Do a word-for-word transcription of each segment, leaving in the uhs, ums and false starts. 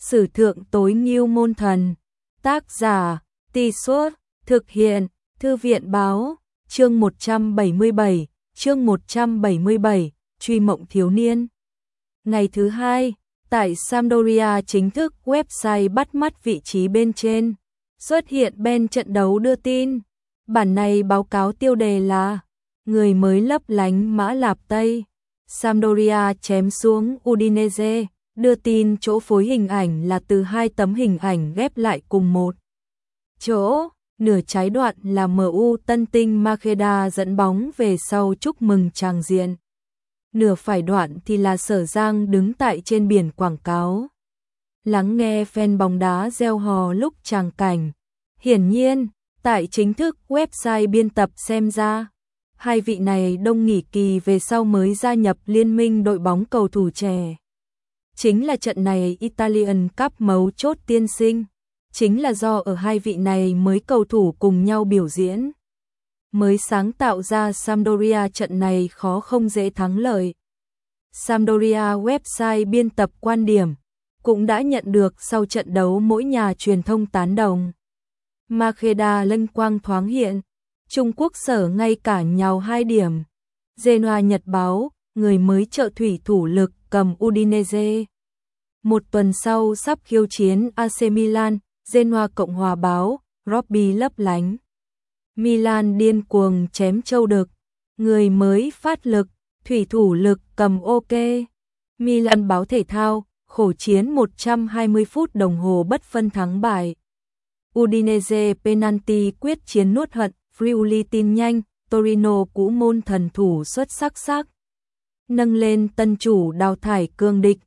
Sử thượng tối ngưu môn thần. Tác giả, Tì Suốt, thực hiện, Thư viện báo, chương một trăm bảy mươi bảy, chương một trăm bảy mươi bảy, truy mộng thiếu niên. Ngày thứ hai, tại Sampdoria chính thức website bắt mắt vị trí bên trên, xuất hiện bên trận đấu đưa tin. Bản này báo cáo tiêu đề là người mới lấp lánh Mã Lạp Tây. Sampdoria chém xuống Udinese, đưa tin chỗ phối hình ảnh là từ hai tấm hình ảnh ghép lại cùng một chỗ. Nửa trái đoạn là em u tân tinh Makheda dẫn bóng về sau chúc mừng tràng diện. Nửa phải đoạn thì là Sở Giang đứng tại trên biển quảng cáo, lắng nghe fan bóng đá reo hò lúc tràng cảnh. Hiển nhiên, tại chính thức website biên tập xem ra, hai vị này đông nghỉ kỳ về sau mới gia nhập liên minh đội bóng cầu thủ trẻ. Chính là trận này Italian Cup mấu chốt tiên sinh, chính là do ở hai vị này mới cầu thủ cùng nhau biểu diễn, mới sáng tạo ra Sampdoria trận này khó không dễ thắng lợi. Sampdoria website biên tập quan điểm cũng đã nhận được sau trận đấu mỗi nhà truyền thông tán đồng. Makheda lân quang thoáng hiện, Trung Quốc sở ngay cả nhào hai điểm. Genoa Nhật báo, người mới trợ thủy thủ lực cầm Udinese. Một tuần sau sắp khiêu chiến a xê Milan. Genoa Cộng hòa báo, Robbie lấp lánh. Milan điên cuồng chém châu đực, người mới phát lực, thủy thủ lực cầm ok. Milan báo thể thao, khổ chiến một trăm hai mươi phút đồng hồ bất phân thắng bại. Udinese penalty quyết chiến nuốt hận, Friuli tin nhanh, Torino cũ môn thần thủ xuất sắc sắc. Nâng lên tân chủ đào thải cương địch,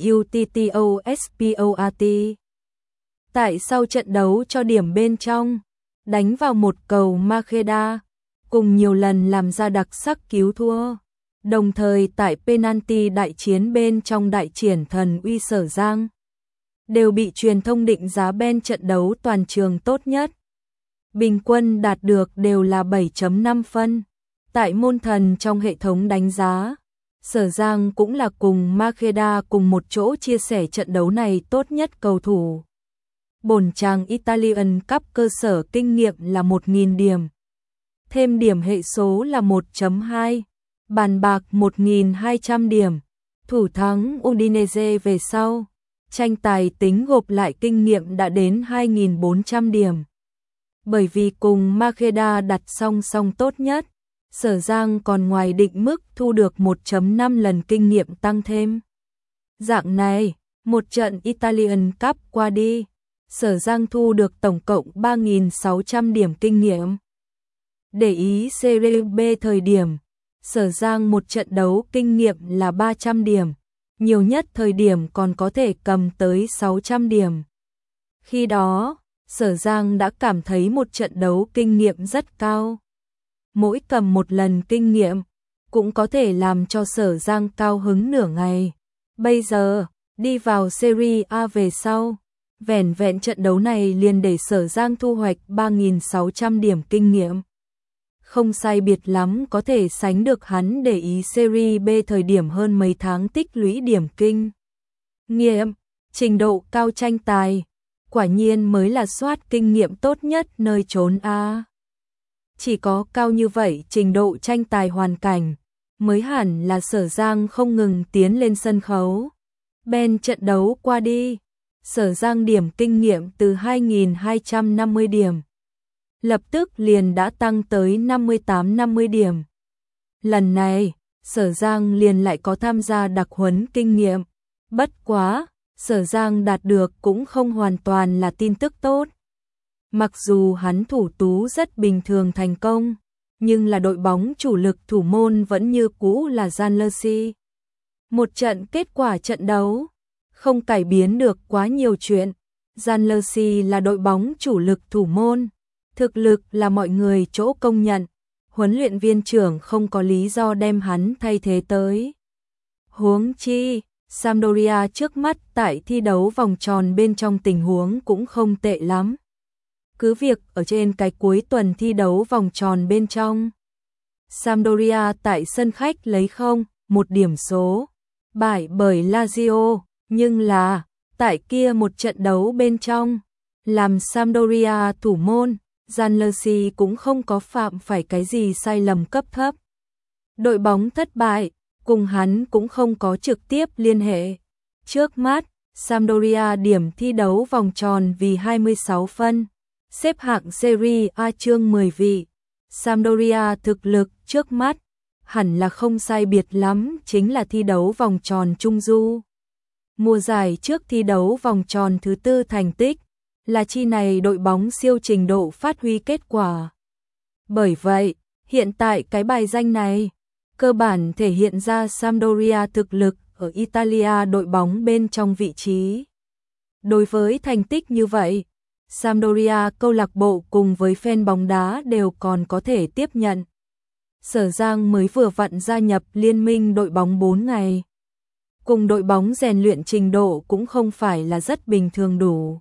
Tuttosport. Tại sau trận đấu cho điểm bên trong, đánh vào một cầu Makheda, cùng nhiều lần làm ra đặc sắc cứu thua. Đồng thời tại penalty đại chiến bên trong đại triển thần uy Sở Giang, đều bị truyền thông định giá bên trận đấu toàn trường tốt nhất. Bình quân đạt được đều là bảy chấm năm phân. Tại môn thần trong hệ thống đánh giá, Sở Giang cũng là cùng Makheda cùng một chỗ chia sẻ trận đấu này tốt nhất cầu thủ. Bổn chàng Italian Cup cơ sở kinh nghiệm là một nghìn điểm. Thêm điểm hệ số là một chấm hai. Bàn bạc một nghìn hai trăm điểm. Thủ thắng Udinese về sau. Tranh tài tính gộp lại kinh nghiệm đã đến hai nghìn bốn trăm điểm. Bởi vì cùng Makheda đặt song song tốt nhất, Sở Giang còn ngoài định mức thu được một chấm năm lần kinh nghiệm tăng thêm. Dạng này, một trận Italian Cup qua đi, Sở Giang thu được tổng cộng ba nghìn sáu trăm điểm kinh nghiệm. Để ý Serie B thời điểm, Sở Giang một trận đấu kinh nghiệm là ba trăm điểm, nhiều nhất thời điểm còn có thể cầm tới sáu trăm điểm. Khi đó, Sở Giang đã cảm thấy một trận đấu kinh nghiệm rất cao. Mỗi cầm một lần kinh nghiệm, cũng có thể làm cho Sở Giang cao hứng nửa ngày. Bây giờ, đi vào Serie A về sau, vẻn vẹn trận đấu này liền để Sở Giang thu hoạch ba nghìn sáu trăm điểm kinh nghiệm. Không sai biệt lắm có thể sánh được hắn để ý Serie B thời điểm hơn mấy tháng tích lũy điểm kinh nghiệm, trình độ cao tranh tài, quả nhiên mới là soát kinh nghiệm tốt nhất nơi trốn A. Chỉ có cao như vậy trình độ tranh tài hoàn cảnh, mới hẳn là Sở Giang không ngừng tiến lên sân khấu. Bên trận đấu qua đi, Sở Giang điểm kinh nghiệm từ hai nghìn hai trăm năm mươi điểm, lập tức liền đã tăng tới năm mươi tám năm mươi điểm. Lần này, Sở Giang liền lại có tham gia đặc huấn kinh nghiệm. Bất quá, Sở Giang đạt được cũng không hoàn toàn là tin tức tốt. Mặc dù hắn thủ tú rất bình thường thành công, nhưng là đội bóng chủ lực thủ môn vẫn như cũ là Gianluigi. Một trận kết quả trận đấu không cải biến được quá nhiều chuyện. Gianluigi là đội bóng chủ lực thủ môn, thực lực là mọi người chỗ công nhận, huấn luyện viên trưởng không có lý do đem hắn thay thế tới. Huống chi, Sampdoria trước mắt tại thi đấu vòng tròn bên trong tình huống cũng không tệ lắm. Cứ việc ở trên cái cuối tuần thi đấu vòng tròn bên trong, Sampdoria tại sân khách lấy không một điểm số, bại bởi Lazio, nhưng là tại kia một trận đấu bên trong, làm Sampdoria thủ môn, Zanlesi cũng không có phạm phải cái gì sai lầm cấp thấp. Đội bóng thất bại, cùng hắn cũng không có trực tiếp liên hệ. Trước mắt, Sampdoria điểm thi đấu vòng tròn vì hai mươi sáu phân, xếp hạng Serie A chương mười vị. Sampdoria thực lực trước mắt, hẳn là không sai biệt lắm, chính là thi đấu vòng tròn trung du. Mùa giải trước thi đấu vòng tròn thứ tư thành tích, là chi này đội bóng siêu trình độ phát huy kết quả. Bởi vậy, hiện tại cái bài danh này, cơ bản thể hiện ra Sampdoria thực lực ở Italia đội bóng bên trong vị trí. Đối với thành tích như vậy, Sampdoria câu lạc bộ cùng với fan bóng đá đều còn có thể tiếp nhận. Sở Giang mới vừa vặn gia nhập liên minh đội bóng bốn ngày. Cùng đội bóng rèn luyện trình độ cũng không phải là rất bình thường đủ.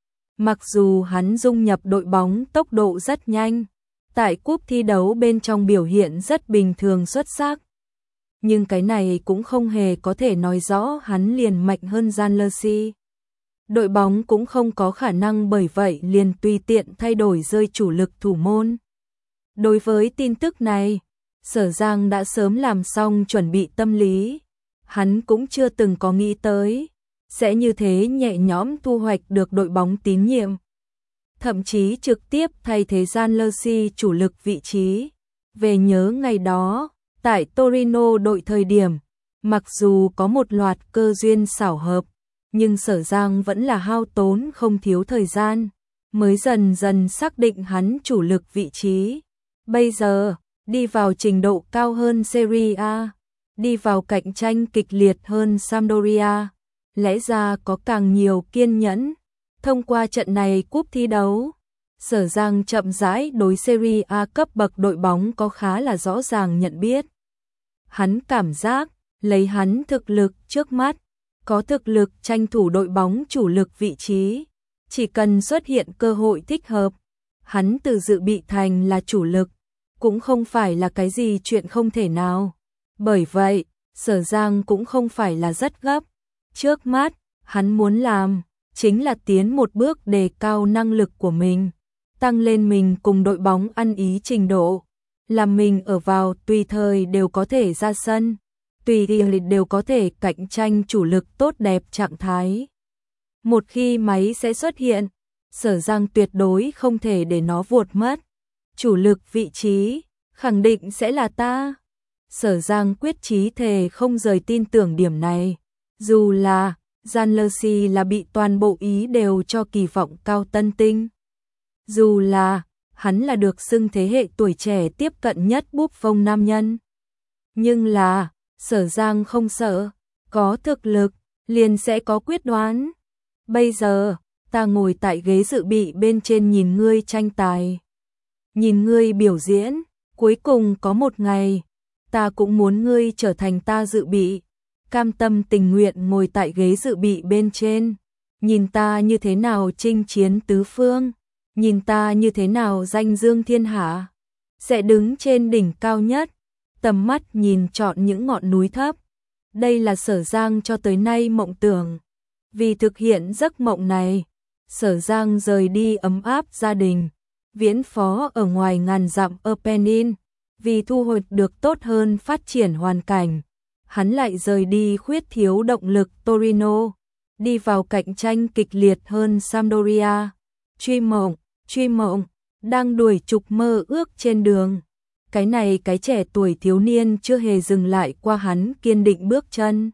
Mặc dù hắn dung nhập đội bóng tốc độ rất nhanh, tại cúp thi đấu bên trong biểu hiện rất bình thường xuất sắc. Nhưng cái này cũng không hề có thể nói rõ hắn liền mạnh hơn Zanlesi. Đội bóng cũng không có khả năng bởi vậy liền tùy tiện thay đổi rơi chủ lực thủ môn. Đối với tin tức này, Sở Giang đã sớm làm xong chuẩn bị tâm lý. Hắn cũng chưa từng có nghĩ tới sẽ như thế nhẹ nhõm thu hoạch được đội bóng tín nhiệm. Thậm chí trực tiếp thay thế Zanlesi chủ lực vị trí. Về nhớ ngày đó, tại Torino đội thời điểm, mặc dù có một loạt cơ duyên xảo hợp, nhưng Sở Giang vẫn là hao tốn không thiếu thời gian, mới dần dần xác định hắn chủ lực vị trí. Bây giờ, đi vào trình độ cao hơn Serie A, đi vào cạnh tranh kịch liệt hơn Sampdoria, lẽ ra có càng nhiều kiên nhẫn. Thông qua trận này cúp thi đấu, Sở Giang chậm rãi đối Serie A cấp bậc đội bóng có khá là rõ ràng nhận biết. Hắn cảm giác, lấy hắn thực lực trước mắt, có thực lực tranh thủ đội bóng chủ lực vị trí, chỉ cần xuất hiện cơ hội thích hợp, hắn từ dự bị thành là chủ lực, cũng không phải là cái gì chuyện không thể nào. Bởi vậy, Sở Giang cũng không phải là rất gấp. Trước mắt, hắn muốn làm, chính là tiến một bước đề cao năng lực của mình, tăng lên mình cùng đội bóng ăn ý trình độ, làm mình ở vào tùy thời đều có thể ra sân, tùy thời đều có thể cạnh tranh chủ lực tốt đẹp trạng thái. Một khi máy sẽ xuất hiện, Sở Giang tuyệt đối không thể để nó vụt mất. Chủ lực vị trí, khẳng định sẽ là ta. Sở Giang quyết chí thề không rời tin tưởng điểm này. Dù là, Zanlesi là bị toàn bộ Ý đều cho kỳ vọng cao tân tinh. Dù là, hắn là được xưng thế hệ tuổi trẻ tiếp cận nhất Buffon nam nhân. Nhưng là, Sở Giang không sợ, có thực lực, liền sẽ có quyết đoán. Bây giờ, ta ngồi tại ghế dự bị bên trên nhìn ngươi tranh tài. Nhìn ngươi biểu diễn, cuối cùng có một ngày, ta cũng muốn ngươi trở thành ta dự bị. Cam tâm tình nguyện ngồi tại ghế dự bị bên trên, nhìn ta như thế nào chinh chiến tứ phương, nhìn ta như thế nào danh dương thiên hạ, sẽ đứng trên đỉnh cao nhất, tầm mắt nhìn trọn những ngọn núi thấp. Đây là Sở Giang cho tới nay mộng tưởng. Vì thực hiện giấc mộng này, Sở Giang rời đi ấm áp gia đình, viễn phó ở ngoài ngàn dặm Appennin, vì thu hoạch được tốt hơn phát triển hoàn cảnh. Hắn lại rời đi khuyết thiếu động lực Torino, đi vào cạnh tranh kịch liệt hơn Sampdoria. Truy mộng, truy mộng, đang đuổi trục mơ ước trên đường. Cái này cái trẻ tuổi thiếu niên chưa hề dừng lại qua, hắn kiên định bước chân.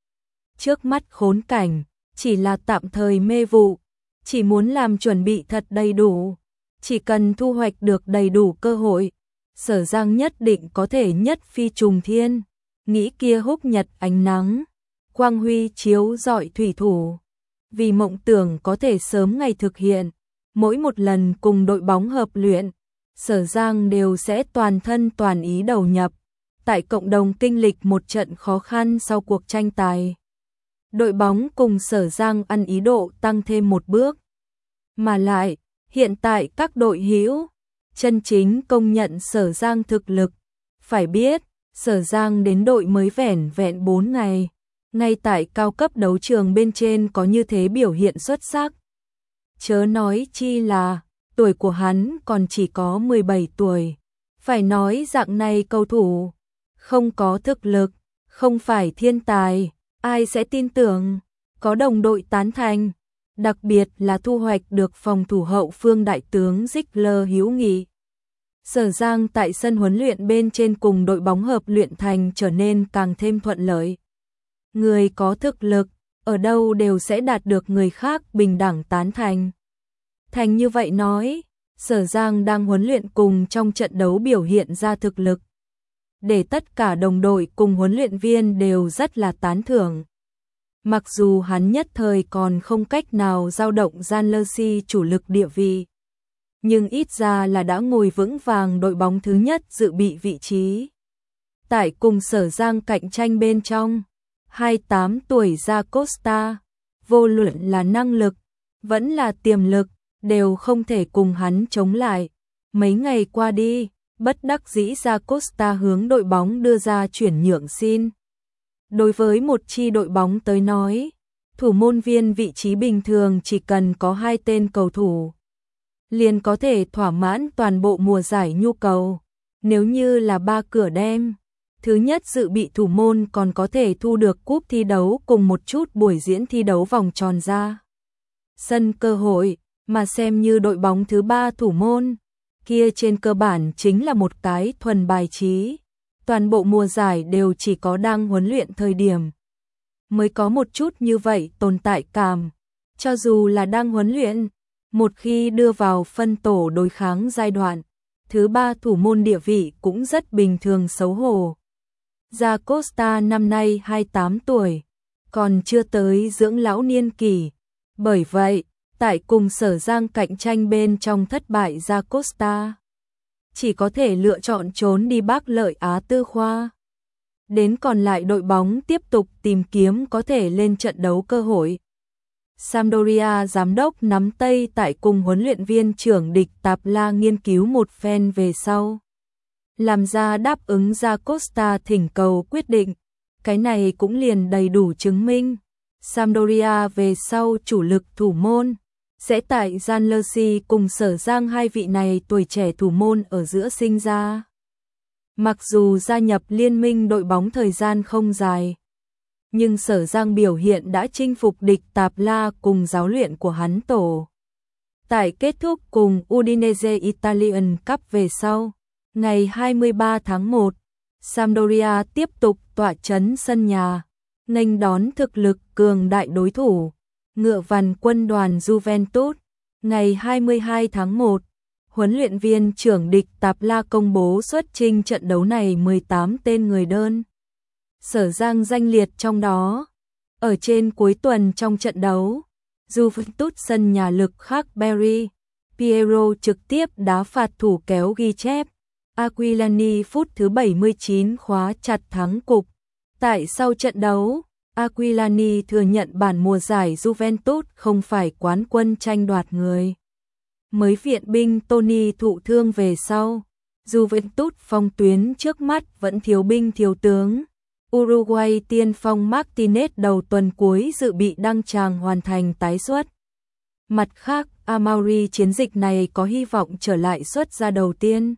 Trước mắt khốn cảnh, chỉ là tạm thời mê vụ, chỉ muốn làm chuẩn bị thật đầy đủ. Chỉ cần thu hoạch được đầy đủ cơ hội, Sở Giang nhất định có thể nhất phi trùng thiên. Nghĩ kia húc nhật ánh nắng, quang huy chiếu rọi thủy thủ. Vì mộng tưởng có thể sớm ngày thực hiện, mỗi một lần cùng đội bóng hợp luyện, Sở Giang đều sẽ toàn thân toàn ý đầu nhập, tại cộng đồng kinh lịch một trận khó khăn sau cuộc tranh tài. Đội bóng cùng Sở Giang ăn ý độ tăng thêm một bước. Mà lại, hiện tại các đội hữu chân chính công nhận Sở Giang thực lực. Phải biết, Sở Giang đến đội mới vẻn vẹn bốn ngày, ngay tại cao cấp đấu trường bên trên có như thế biểu hiện xuất sắc. Chớ nói chi là, tuổi của hắn còn chỉ có mười bảy tuổi. Phải nói dạng này cầu thủ, không có thực lực, không phải thiên tài, ai sẽ tin tưởng, có đồng đội tán thành, đặc biệt là thu hoạch được phòng thủ hậu phương đại tướng Ziegler hiếu nghị. Sở Giang tại sân huấn luyện bên trên cùng đội bóng hợp luyện thành trở nên càng thêm thuận lợi. Người có thực lực, ở đâu đều sẽ đạt được người khác bình đẳng tán thành. Thành như vậy nói, Sở Giang đang huấn luyện cùng trong trận đấu biểu hiện ra thực lực, để tất cả đồng đội cùng huấn luyện viên đều rất là tán thưởng. Mặc dù hắn nhất thời còn không cách nào dao động Janlersi chủ lực địa vị, nhưng ít ra là đã ngồi vững vàng đội bóng thứ nhất dự bị vị trí. Tại cùng Sở Giang cạnh tranh bên trong, hai mươi tám tuổi Da Costa, vô luận là năng lực, vẫn là tiềm lực, đều không thể cùng hắn chống lại. Mấy ngày qua đi, bất đắc dĩ Da Costa hướng đội bóng đưa ra chuyển nhượng xin. Đối với một chi đội bóng tới nói, thủ môn viên vị trí bình thường chỉ cần có hai tên cầu thủ, liền có thể thỏa mãn toàn bộ mùa giải nhu cầu. Nếu như là ba cửa đem, thứ nhất dự bị thủ môn còn có thể thu được cúp thi đấu cùng một chút buổi diễn thi đấu vòng tròn ra sân cơ hội, mà xem như đội bóng thứ ba thủ môn, kia trên cơ bản chính là một cái thuần bài trí. Toàn bộ mùa giải đều chỉ có đang huấn luyện thời điểm mới có một chút như vậy tồn tại cảm. Cho dù là đang huấn luyện, một khi đưa vào phân tổ đối kháng giai đoạn, thứ ba thủ môn địa vị cũng rất bình thường xấu hổ. Da Costa năm nay hai mươi tám tuổi, còn chưa tới dưỡng lão niên kỳ. Bởi vậy, tại cùng Sở Giang cạnh tranh bên trong thất bại, Da Costa chỉ có thể lựa chọn trốn đi Bắc Lợi Á Tư khoa. Đến còn lại đội bóng tiếp tục tìm kiếm có thể lên trận đấu cơ hội. Sampdoria giám đốc nắm tay tại cùng huấn luyện viên trưởng Địch Tạp La nghiên cứu một phen về sau, làm ra đáp ứng Da Costa thỉnh cầu quyết định. Cái này cũng liền đầy đủ chứng minh Sampdoria về sau chủ lực thủ môn sẽ tại Janlersi cùng Sở Giang hai vị này tuổi trẻ thủ môn ở giữa sinh ra. Mặc dù gia nhập liên minh đội bóng thời gian không dài, nhưng Sở Giang biểu hiện đã chinh phục Địch Tạp La cùng giáo luyện của hắn tổ. Tại kết thúc cùng Udinese Italian Cup về sau, ngày hai mươi ba tháng một, Sampdoria tiếp tục tọa trấn sân nhà, nghênh đón thực lực cường đại đối thủ, ngựa vằn quân đoàn Juventus. Ngày hai mươi hai tháng một, huấn luyện viên trưởng Địch Tạp La công bố xuất trình trận đấu này mười tám tên người đơn. Sở Giang danh liệt trong đó. Ở trên cuối tuần trong trận đấu, Juventus sân nhà lực khắc Berry, Piero trực tiếp đá phạt thủ kéo ghi chép. Aquilani phút thứ bảy mươi chín khóa chặt thắng cục. Tại sau trận đấu, Aquilani thừa nhận bản mùa giải Juventus không phải quán quân tranh đoạt người. Mới viện binh Tony thụ thương về sau, Juventus phong tuyến trước mắt vẫn thiếu binh thiếu tướng. Uruguay tiên phong Martinez đầu tuần cuối dự bị đăng tràng hoàn thành tái xuất. Mặt khác, Amauri chiến dịch này có hy vọng trở lại xuất ra đầu tiên,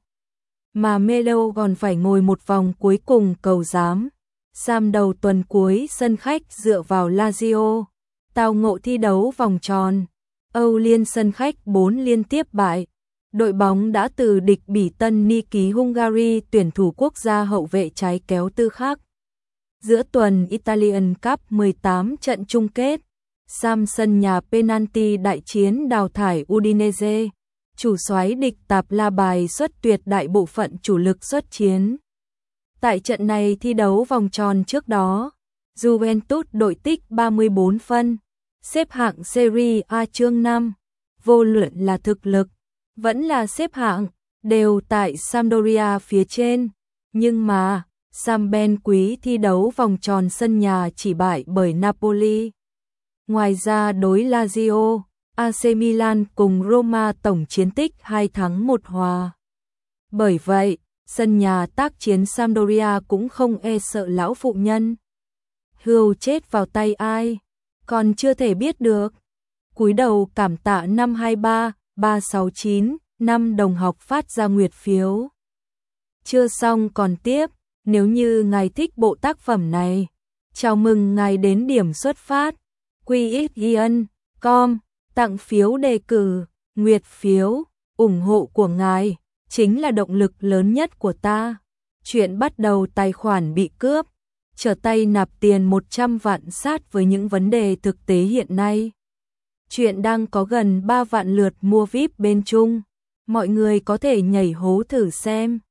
mà Melo còn phải ngồi một vòng cuối cùng cầu giám. Sam đầu tuần cuối sân khách dựa vào Lazio, tao ngộ thi đấu vòng tròn. Âu Liên sân khách bốn liên tiếp bại. Đội bóng đã từ địch Bỉ Tân Ni ký Hungary tuyển thủ quốc gia hậu vệ trái kéo tư khác. Giữa tuần Italian Cup mười tám trận chung kết, Sam sân nhà penalty đại chiến đào thải Udinese. Chủ soái Địch Tạp La bài xuất tuyệt đại bộ phận chủ lực xuất chiến. Tại trận này thi đấu vòng tròn trước đó, Juventus đội tích ba mươi bốn phân, xếp hạng Serie A chương năm, vô luận là thực lực, vẫn là xếp hạng, đều tại Sampdoria phía trên. Nhưng mà, Sam Ben quý thi đấu vòng tròn sân nhà chỉ bại bởi Napoli. Ngoài ra đối Lazio, a xê Milan cùng Roma tổng chiến tích hai thắng một hòa. Bởi vậy, sân nhà tác chiến Sampdoria cũng không e sợ lão phụ nhân. hươu chết vào tay ai, còn chưa thể biết được. Cúi đầu cảm tạ năm hai ba ba sáu chín năm đồng học phát ra nguyệt phiếu. Chưa xong còn tiếp, nếu như ngài thích bộ tác phẩm này, chào mừng ngài đến điểm xuất phát quy ích ian chấm com tặng phiếu đề cử, nguyệt phiếu, ủng hộ của ngài chính là động lực lớn nhất của ta. Chuyện bắt đầu tài khoản bị cướp, trở tay nạp tiền một trăm vạn sát với những vấn đề thực tế hiện nay. Chuyện đang có gần ba vạn lượt mua vi ai pi bên Trung, mọi người có thể nhảy hố thử xem.